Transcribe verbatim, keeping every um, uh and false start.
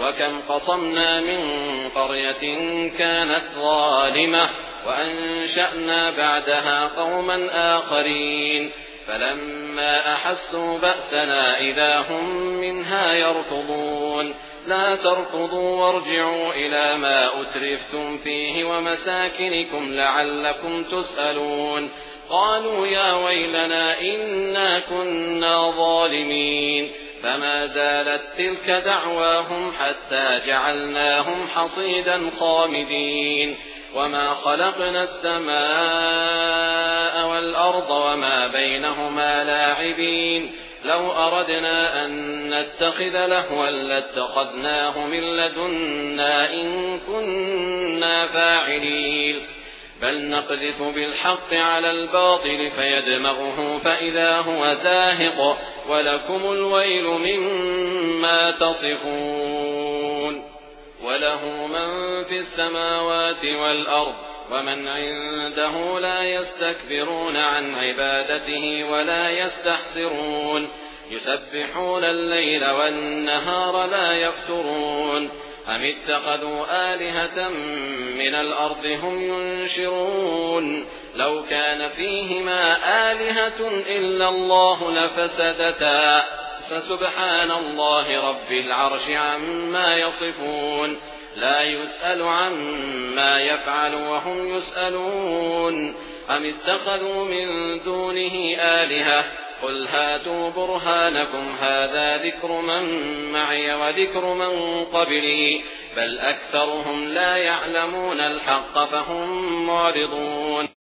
وكم قصمنا من قرية كانت ظالمة وأنشأنا بعدها قوما آخرين فلما أحسوا بأسنا إذا هم منها يركضون لا تركضوا وارجعوا إلى ما أترفتم فيه ومساكنكم لعلكم تسألون قالوا يا ويلنا إنا كنا ظالمين فما زالت تلك دعواهم حتى جعلناهم حصيدا خامدين وما خلقنا السماء والأرض وما بينهما لاعبين لو أردنا أن نتخذ لهوا لاتخذناه من لدنا إن كنا فاعلين بل نقذف بالحق على الباطل فيدمغه فإذا هو زاهق ولكم الويل مما تصفون وله من في السماوات والأرض ومن عنده لا يستكبرون عن عبادته ولا يستحسرون يسبحون الليل والنهار لا يفترون أم اتخذوا آلهة من الأرض هم ينشرون لو كان فيهما آلهة إلا الله لفسدتا فسبحان الله رب العرش عما يصفون لا يسأل عما يفعل وهم يسألون أم اتخذوا من دونه آلهة قل هاتوا برهانكم هذا ذكر من معي وذكر من قبلي بل أكثرهم لا يعلمون الحق فهم معرضون